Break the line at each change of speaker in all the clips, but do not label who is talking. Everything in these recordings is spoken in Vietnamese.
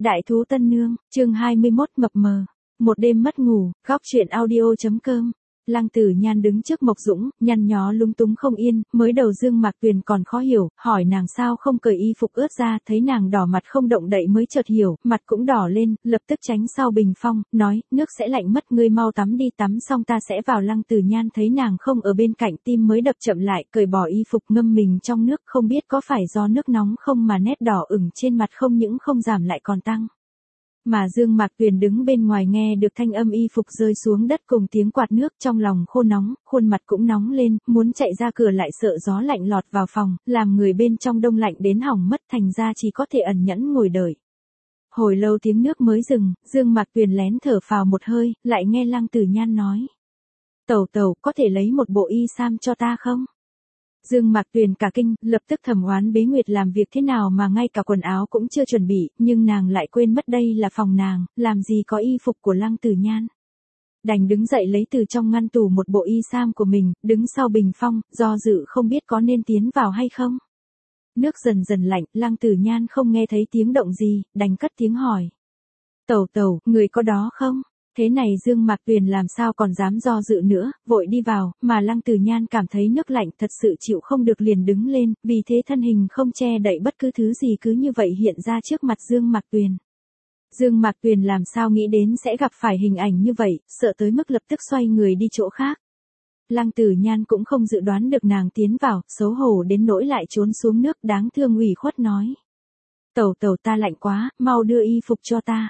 Đại thú tân nương, chương 21 mập mờ. Một đêm mất ngủ, góc chuyện audio.com. Lăng Tử Nhan đứng trước Mộc Dũng, nhăn nhó lúng túng không yên, mới đầu Dương Mạc Tuyền còn khó hiểu, hỏi nàng sao không cởi y phục ướt ra, thấy nàng đỏ mặt không động đậy mới chợt hiểu, mặt cũng đỏ lên, lập tức tránh sau bình phong, nói, nước sẽ lạnh mất, ngươi mau tắm đi, tắm xong ta sẽ vào. Lăng Tử Nhan thấy nàng không ở bên cạnh, tim mới đập chậm lại, cởi bỏ y phục ngâm mình trong nước, không biết có phải do nước nóng không mà nét đỏ ửng trên mặt không những không giảm lại còn tăng. Mà Dương Mạc Tuyền đứng bên ngoài nghe được thanh âm y phục rơi xuống đất cùng tiếng quạt nước, trong lòng khô nóng, khuôn mặt cũng nóng lên, muốn chạy ra cửa lại sợ gió lạnh lọt vào phòng, làm người bên trong đông lạnh đến hỏng mất, thành ra chỉ có thể ẩn nhẫn ngồi đợi. Hồi lâu tiếng nước mới dừng, Dương Mạc Tuyền lén thở phào một hơi, lại nghe Lăng Tử Nhan nói. Tẩu tẩu, có thể lấy một bộ y sam cho ta không? Dương Mạc Tuyền cả kinh, lập tức thẩm oán Bế Nguyệt làm việc thế nào mà ngay cả quần áo cũng chưa chuẩn bị, nhưng nàng lại quên mất đây là phòng nàng, làm gì có y phục của Lăng Tử Nhan. Đành đứng dậy lấy từ trong ngăn tủ một bộ y sam của mình, đứng sau bình phong, do dự không biết có nên tiến vào hay không. Nước dần dần lạnh, Lăng Tử Nhan không nghe thấy tiếng động gì, đành cất tiếng hỏi. Tẩu tẩu, người có đó không? Thế này Dương Mạc Tuyền làm sao còn dám do dự nữa, vội đi vào, mà Lăng Tử Nhan cảm thấy nước lạnh thật sự chịu không được liền đứng lên, vì thế thân hình không che đậy bất cứ thứ gì cứ như vậy hiện ra trước mặt Dương Mạc Tuyền. Dương Mạc Tuyền làm sao nghĩ đến sẽ gặp phải hình ảnh như vậy, sợ tới mức lập tức xoay người đi chỗ khác. Lăng Tử Nhan cũng không dự đoán được nàng tiến vào, xấu hổ đến nỗi lại trốn xuống nước, đáng thương ủy khuất nói. Tẩu tẩu, ta lạnh quá, mau đưa y phục cho ta.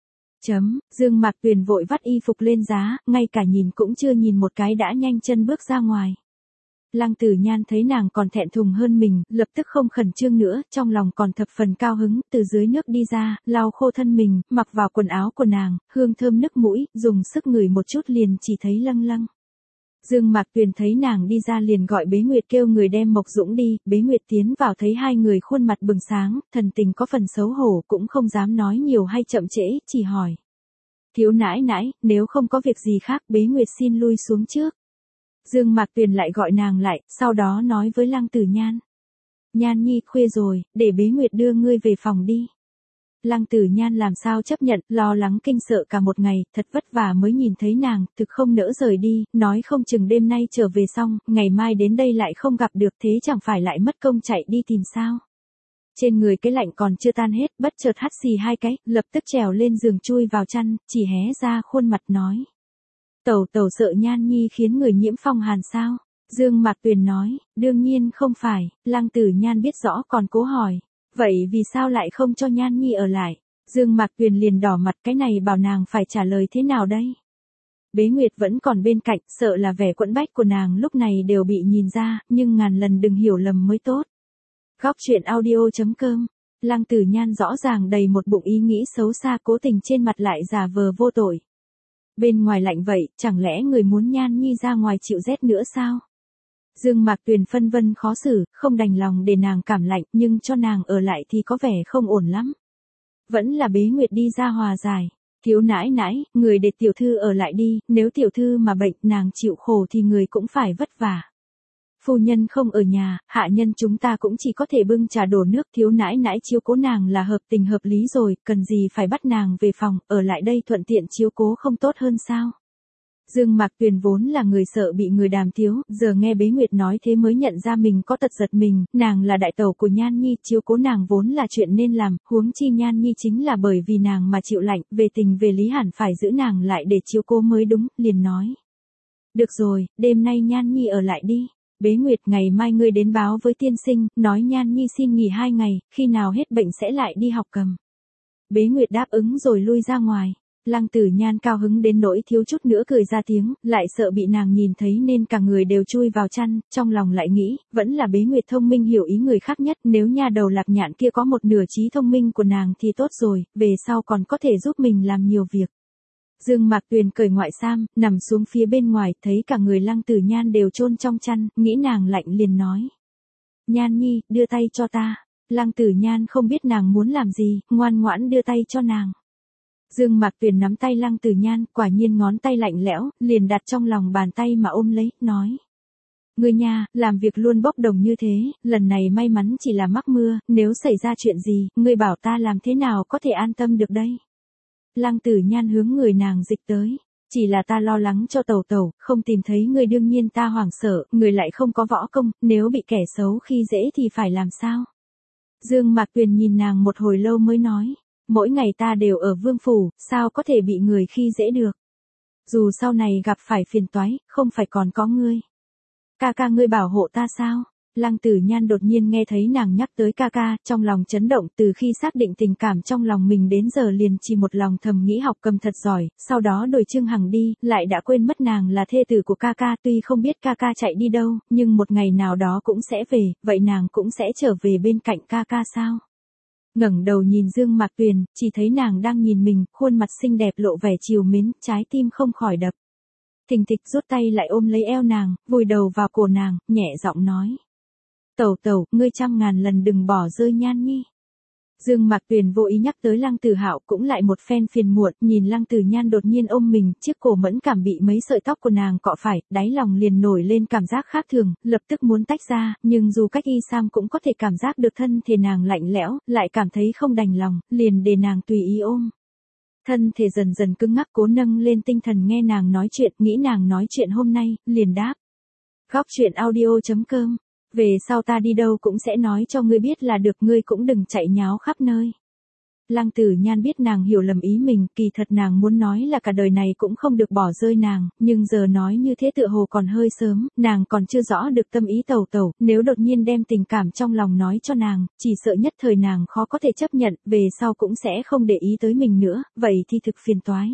Dương Mạc Tuyền vội vắt y phục lên giá, ngay cả nhìn cũng chưa nhìn một cái đã nhanh chân bước ra ngoài. Lăng Tử Nhan thấy nàng còn thẹn thùng hơn mình, lập tức không khẩn trương nữa, trong lòng còn thập phần cao hứng, từ dưới nước đi ra, lau khô thân mình, mặc vào quần áo của nàng, hương thơm nức mũi, dùng sức ngửi một chút liền chỉ thấy lâng lâng. Dương Mạc Tuyền thấy nàng đi ra liền gọi Bế Nguyệt kêu người đem Mộc Dũng đi, Bế Nguyệt tiến vào thấy hai người khuôn mặt bừng sáng, thần tình có phần xấu hổ cũng không dám nói nhiều hay chậm trễ, chỉ hỏi. Thiếu nãi nãi, nếu không có việc gì khác Bế Nguyệt xin lui xuống trước. Dương Mạc Tuyền lại gọi nàng lại, sau đó nói với Lăng Tử Nhan. Nhan nhi, khuya rồi, để Bế Nguyệt đưa ngươi về phòng đi. Lăng Tử Nhan làm sao chấp nhận, lo lắng kinh sợ cả một ngày, thật vất vả mới nhìn thấy nàng, thực không nỡ rời đi, nói không chừng đêm nay trở về xong, ngày mai đến đây lại không gặp được, thế chẳng phải lại mất công chạy đi tìm sao. Trên người cái lạnh còn chưa tan hết, bất chợt hắt xì hai cái, lập tức trèo lên giường chui vào chăn, chỉ hé ra khuôn mặt nói. Tẩu tẩu sợ Nhan nhi khiến người nhiễm phong hàn sao? Dương Mạc Tuyền nói, đương nhiên không phải. Lăng Tử Nhan biết rõ còn cố hỏi. Vậy vì sao lại không cho Nhan nhi ở lại? Dương Mạc Tuyền liền đỏ mặt, cái này bảo nàng phải trả lời thế nào đây? Bế Nguyệt vẫn còn bên cạnh, sợ là vẻ quẫn bách của nàng lúc này đều bị nhìn ra, nhưng ngàn lần đừng hiểu lầm mới tốt. Góc chuyện audio.com. Lăng Tử Nhan rõ ràng đầy một bụng ý nghĩ xấu xa, cố tình trên mặt lại giả vờ vô tội. Bên ngoài lạnh vậy, chẳng lẽ người muốn Nhan nhi ra ngoài chịu rét nữa sao? Dương Mạc Tuyền phân vân khó xử, không đành lòng để nàng cảm lạnh, nhưng cho nàng ở lại thì có vẻ không ổn lắm. Vẫn là Bế Nguyệt đi ra hòa giải. Thiếu nãi nãi, người để tiểu thư ở lại đi, nếu tiểu thư mà bệnh nàng chịu khổ thì người cũng phải vất vả. Phu nhân không ở nhà, hạ nhân chúng ta cũng chỉ có thể bưng trà đổ nước, thiếu nãi nãi chiếu cố nàng là hợp tình hợp lý rồi, cần gì phải bắt nàng về phòng, ở lại đây thuận tiện chiếu cố không tốt hơn sao? Dương Mạc Tuyền vốn là người sợ bị người đàm tiếu, giờ nghe Bế Nguyệt nói thế mới nhận ra mình có tật giật mình, nàng là đại tẩu của Nhan nhi, chiếu cố nàng vốn là chuyện nên làm, huống chi Nhan nhi chính là bởi vì nàng mà chịu lạnh, về tình về lý hẳn phải giữ nàng lại để chiếu cố mới đúng, liền nói. Được rồi, đêm nay Nhan nhi ở lại đi. Bế Nguyệt, ngày mai ngươi đến báo với tiên sinh, nói Nhan nhi xin nghỉ 2 ngày, khi nào hết bệnh sẽ lại đi học cầm. Bế Nguyệt đáp ứng rồi lui ra ngoài. Lăng Tử Nhan cao hứng đến nỗi thiếu chút nữa cười ra tiếng, lại sợ bị nàng nhìn thấy nên cả người đều chui vào chăn, trong lòng lại nghĩ, vẫn là Bế Nguyệt thông minh hiểu ý người khác nhất, nếu nha đầu Lạp Nhạn kia có một nửa trí thông minh của nàng thì tốt rồi, về sau còn có thể giúp mình làm nhiều việc. Dương Mạc Tuyền cởi ngoại sam, nằm xuống phía bên ngoài, thấy cả người Lăng Tử Nhan đều chôn trong chăn, nghĩ nàng lạnh liền nói. Nhan nhi, đưa tay cho ta. Lăng Tử Nhan không biết nàng muốn làm gì, ngoan ngoãn đưa tay cho nàng. Dương Mạc Tuyền nắm tay Lăng Tử Nhan, quả nhiên ngón tay lạnh lẽo, liền đặt trong lòng bàn tay mà ôm lấy, nói. Ngươi nha, làm việc luôn bốc đồng như thế, lần này may mắn chỉ là mắc mưa, nếu xảy ra chuyện gì, ngươi bảo ta làm thế nào có thể an tâm được đây? Lăng Tử Nhan hướng người nàng dịch tới. Chỉ là ta lo lắng cho Tẩu Tẩu, không tìm thấy ngươi đương nhiên ta hoảng sợ, người lại không có võ công, nếu bị kẻ xấu khi dễ thì phải làm sao? Dương Mạc Tuyền nhìn nàng một hồi lâu mới nói, mỗi ngày ta đều ở vương phủ, sao có thể bị người khi dễ được? Dù sau này gặp phải phiền toái, không phải còn có ngươi. Ca ca ngươi bảo hộ ta sao? Lăng Tử Nhan đột nhiên nghe thấy nàng nhắc tới ca ca, trong lòng chấn động từ khi xác định tình cảm trong lòng mình đến giờ liền chỉ một lòng thầm nghĩ học cầm thật giỏi, sau đó đổi Trương Hằng đi, lại đã quên mất nàng là thê tử của ca ca, tuy không biết ca ca chạy đi đâu, nhưng một ngày nào đó cũng sẽ về, vậy nàng cũng sẽ trở về bên cạnh ca ca sao? Ngẩng đầu nhìn Dương Mạc Tuyền, chỉ thấy nàng đang nhìn mình, khuôn mặt xinh đẹp lộ vẻ trìu mến, trái tim không khỏi đập. Thình thịch rút tay lại ôm lấy eo nàng, vùi đầu vào cổ nàng, nhẹ giọng nói. Tẩu tẩu, ngươi trăm ngàn lần đừng bỏ rơi Nhan Nhi. Dương Mạc Tuyền vô ý nhắc tới Lăng Tử Hạo cũng lại một phen phiền muộn, nhìn Lăng Tử Nhan đột nhiên ôm mình, chiếc cổ mẫn cảm bị mấy sợi tóc của nàng cọ phải, đáy lòng liền nổi lên cảm giác khác thường, lập tức muốn tách ra, nhưng dù cách y sam cũng có thể cảm giác được thân thể nàng lạnh lẽo, lại cảm thấy không đành lòng, liền để nàng tùy ý ôm. Thân thể dần dần cứng ngắc cố nâng lên tinh thần nghe nàng nói chuyện, nghĩ nàng nói chuyện hôm nay, liền đáp. Góc truyện audio.com. Về sau ta đi đâu cũng sẽ nói cho ngươi biết là được, ngươi cũng đừng chạy nháo khắp nơi. Lăng Tử Nhan biết nàng hiểu lầm ý mình, kỳ thật nàng muốn nói là cả đời này cũng không được bỏ rơi nàng, nhưng giờ nói như thế tựa hồ còn hơi sớm, nàng còn chưa rõ được tâm ý Tẩu Tẩu, nếu đột nhiên đem tình cảm trong lòng nói cho nàng, chỉ sợ nhất thời nàng khó có thể chấp nhận, về sau cũng sẽ không để ý tới mình nữa, vậy thì thực phiền toái.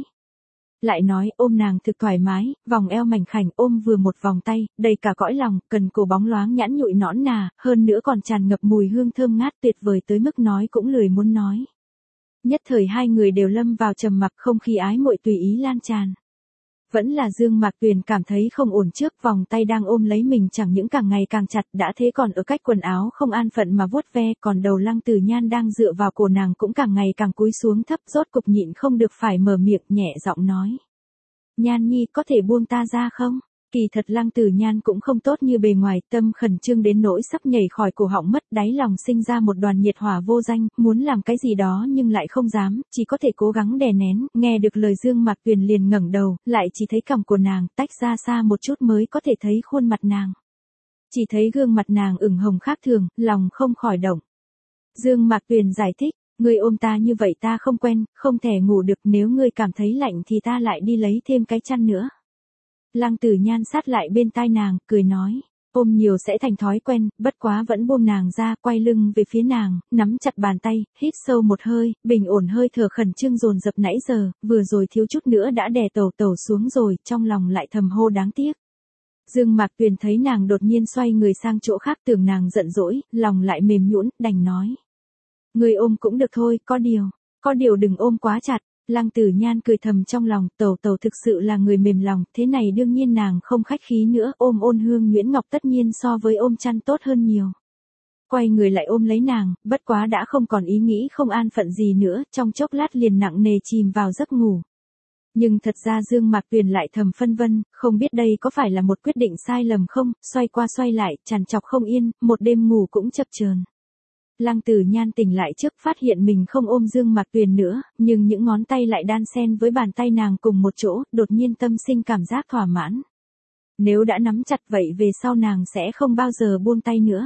Lại nói ôm nàng thực thoải mái, vòng eo mảnh khảnh ôm vừa một vòng tay, đầy cả cõi lòng, cần cổ bóng loáng nhẵn nhụi nõn nà, hơn nữa còn tràn ngập mùi hương thơm ngát tuyệt vời tới mức nói cũng lười muốn nói. Nhất thời hai người đều lâm vào trầm mặc, không khí ái muội tùy ý lan tràn. Vẫn là Dương Mạc Tuyền cảm thấy không ổn, trước vòng tay đang ôm lấy mình chẳng những càng ngày càng chặt, đã thế còn ở cách quần áo không an phận mà vuốt ve, còn đầu Lăng Tử Nhan đang dựa vào cổ nàng cũng càng ngày càng cúi xuống thấp, rốt cục nhịn không được phải mở miệng nhẹ giọng nói. Nhan Nhi có thể buông ta ra không? Kỳ thật Lăng Tử Nhan cũng không tốt như bề ngoài, tâm khẩn trương đến nỗi sắp nhảy khỏi cổ họng mất, đáy lòng sinh ra một đoàn nhiệt hỏa vô danh, muốn làm cái gì đó nhưng lại không dám, chỉ có thể cố gắng đè nén, nghe được lời Dương Mạc Tuyền liền ngẩng đầu, lại chỉ thấy cằm của nàng tách ra xa một chút mới có thể thấy khuôn mặt nàng. Chỉ thấy gương mặt nàng ửng hồng khác thường, lòng không khỏi động. Dương Mạc Tuyền giải thích, ngươi ôm ta như vậy ta không quen, không thể ngủ được, nếu ngươi cảm thấy lạnh thì ta lại đi lấy thêm cái chăn nữa. Lăng Tử Nhan sát lại bên tai nàng, cười nói, ôm nhiều sẽ thành thói quen, bất quá vẫn buông nàng ra, quay lưng về phía nàng, nắm chặt bàn tay, hít sâu một hơi, bình ổn hơi thở khẩn trương dồn dập nãy giờ, vừa rồi thiếu chút nữa đã đè Tẩu Tẩu xuống rồi, trong lòng lại thầm hô đáng tiếc. Dương Mạc Tuyền thấy nàng đột nhiên xoay người sang chỗ khác tưởng nàng giận dỗi, lòng lại mềm nhũn, đành nói. Người ôm cũng được thôi, có điều đừng ôm quá chặt. Lăng Tử Nhan cười thầm trong lòng, Tẩu Tẩu thực sự là người mềm lòng, thế này đương nhiên nàng không khách khí nữa, ôm Ôn Hương Nguyễn Ngọc tất nhiên so với ôm chăn tốt hơn nhiều. Quay người lại ôm lấy nàng, bất quá đã không còn ý nghĩ không an phận gì nữa, trong chốc lát liền nặng nề chìm vào giấc ngủ. Nhưng thật ra Dương Mạc Tuyền lại thầm phân vân, không biết đây có phải là một quyết định sai lầm không, xoay qua xoay lại, trằn trọc không yên, một đêm ngủ cũng chập chờn. Lăng Tử Nhan tỉnh lại trước phát hiện mình không ôm Dương Mạc Tuyền nữa, nhưng những ngón tay lại đan xen với bàn tay nàng cùng một chỗ, đột nhiên tâm sinh cảm giác thỏa mãn. Nếu đã nắm chặt vậy về sau nàng sẽ không bao giờ buông tay nữa.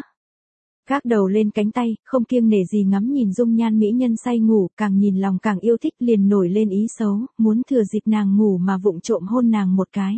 Gác đầu lên cánh tay, không kiêng nể gì ngắm nhìn dung nhan mỹ nhân say ngủ, càng nhìn lòng càng yêu thích, liền nổi lên ý xấu, muốn thừa dịp nàng ngủ mà vụng trộm hôn nàng một cái.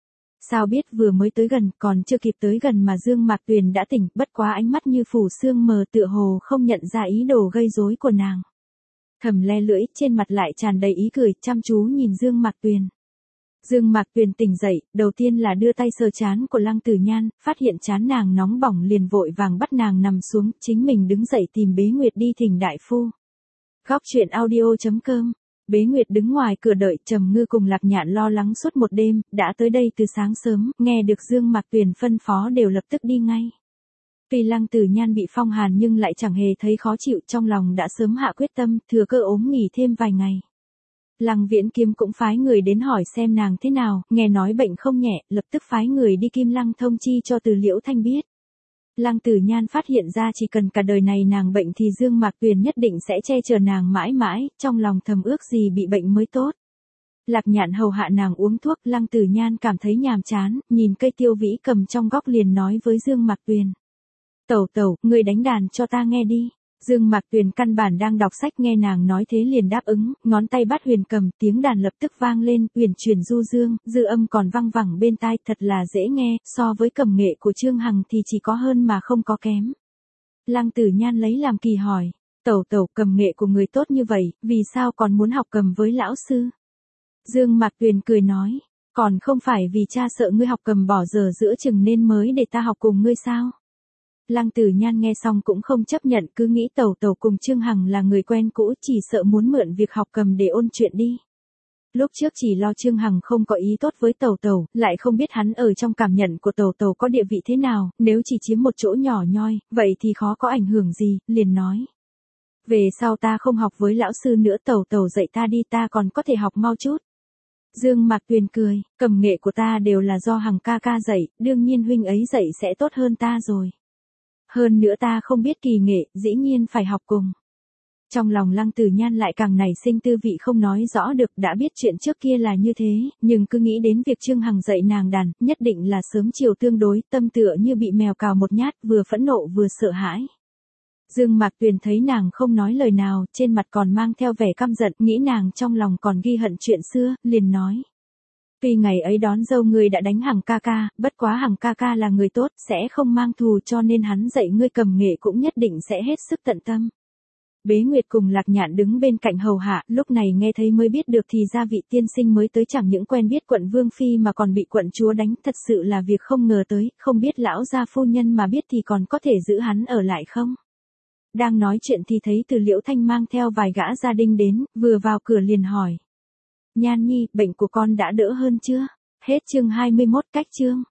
Sao biết vừa mới tới gần, còn chưa kịp tới gần mà Dương Mạc Tuyền đã tỉnh, bất quá ánh mắt như phủ sương mờ tựa hồ không nhận ra ý đồ gây rối của nàng. Thầm le lưỡi, trên mặt lại tràn đầy ý cười, chăm chú nhìn Dương Mạc Tuyền. Dương Mạc Tuyền tỉnh dậy, đầu tiên là đưa tay sờ trán của Lăng Tử Nhan, phát hiện trán nàng nóng bỏng liền vội vàng bắt nàng nằm xuống, chính mình đứng dậy tìm Bế Nguyệt đi thỉnh đại phu. Góc truyện audio.com. Bế Nguyệt đứng ngoài cửa đợi, Trầm Ngư cùng Lạc Nhạn lo lắng suốt một đêm, đã tới đây từ sáng sớm, nghe được Dương Mạc Tuyền phân phó đều lập tức đi ngay. Tuy Lăng Tử Nhan bị phong hàn nhưng lại chẳng hề thấy khó chịu, trong lòng đã sớm hạ quyết tâm, thừa cơ ốm nghỉ thêm vài ngày. Lăng Viễn Kiếm cũng phái người đến hỏi xem nàng thế nào, nghe nói bệnh không nhẹ, lập tức phái người đi Kim Lăng thông chi cho Từ Liễu Thanh biết. Lăng Tử Nhan phát hiện ra chỉ cần cả đời này nàng bệnh thì Dương Mạc Tuyền nhất định sẽ che chở nàng mãi mãi, trong lòng thầm ước gì bị bệnh mới tốt. Lạc Nhạn hầu hạ nàng uống thuốc, Lăng Tử Nhan cảm thấy nhàm chán, nhìn cây tiêu vĩ cầm trong góc liền nói với Dương Mạc Tuyền. Tẩu tẩu, ngươi đánh đàn cho ta nghe đi. Dương Mạc Tuyền căn bản đang đọc sách nghe nàng nói thế liền đáp ứng, ngón tay bắt huyền cầm, tiếng đàn lập tức vang lên, uyển chuyển du dương, dư âm còn văng vẳng bên tai, thật là dễ nghe, so với cầm nghệ của Trương Hằng thì chỉ có hơn mà không có kém. Lăng Tử Nhan lấy làm kỳ hỏi, tẩu tẩu, cầm nghệ của người tốt như vậy, vì sao còn muốn học cầm với lão sư? Dương Mạc Tuyền cười nói, còn không phải vì cha sợ ngươi học cầm bỏ giờ giữa chừng nên mới để ta học cùng ngươi sao? Lăng Tử Nhan nghe xong cũng không chấp nhận, cứ nghĩ tẩu tẩu cùng Trương Hằng là người quen cũ, chỉ sợ muốn mượn việc học cầm để ôn chuyện đi. Lúc trước chỉ lo Trương Hằng không có ý tốt với tẩu tẩu, lại không biết hắn ở trong cảm nhận của tẩu tẩu có địa vị thế nào, nếu chỉ chiếm một chỗ nhỏ nhoi, vậy thì khó có ảnh hưởng gì, liền nói. Về sau ta không học với lão sư nữa, tẩu tẩu dạy ta đi, ta còn có thể học mau chút. Dương Mạc Tuyền cười, cầm nghệ của ta đều là do Hằng ca ca dạy, đương nhiên huynh ấy dạy sẽ tốt hơn ta rồi. Hơn nữa ta không biết kỳ nghệ, dĩ nhiên phải học cùng. Trong lòng Lăng Tử Nhan lại càng nảy sinh tư vị không nói rõ được, đã biết chuyện trước kia là như thế, nhưng cứ nghĩ đến việc Trương Hằng dạy nàng đàn, nhất định là sớm chiều tương đối, tâm tựa như bị mèo cào một nhát, vừa phẫn nộ vừa sợ hãi. Dương Mạc Tuyền thấy nàng không nói lời nào, trên mặt còn mang theo vẻ căm giận, nghĩ nàng trong lòng còn ghi hận chuyện xưa, liền nói. Tuy ngày ấy đón dâu ngươi đã đánh Hằng ca ca, bất quá Hằng ca ca là người tốt, sẽ không mang thù, cho nên hắn dạy ngươi cầm nghệ cũng nhất định sẽ hết sức tận tâm. Bế Nguyệt cùng Lạc Nhạn đứng bên cạnh hầu hạ, lúc này nghe thấy mới biết được thì ra vị tiên sinh mới tới chẳng những quen biết quận vương phi mà còn bị quận chúa đánh, thật sự là việc không ngờ tới, không biết lão gia phu nhân mà biết thì còn có thể giữ hắn ở lại không. Đang nói chuyện thì thấy Từ Liễu Thanh mang theo vài gã gia đình đến, vừa vào cửa liền hỏi. Nhan nhi, bệnh của con đã đỡ hơn chưa? Hết chương 21, cách chương.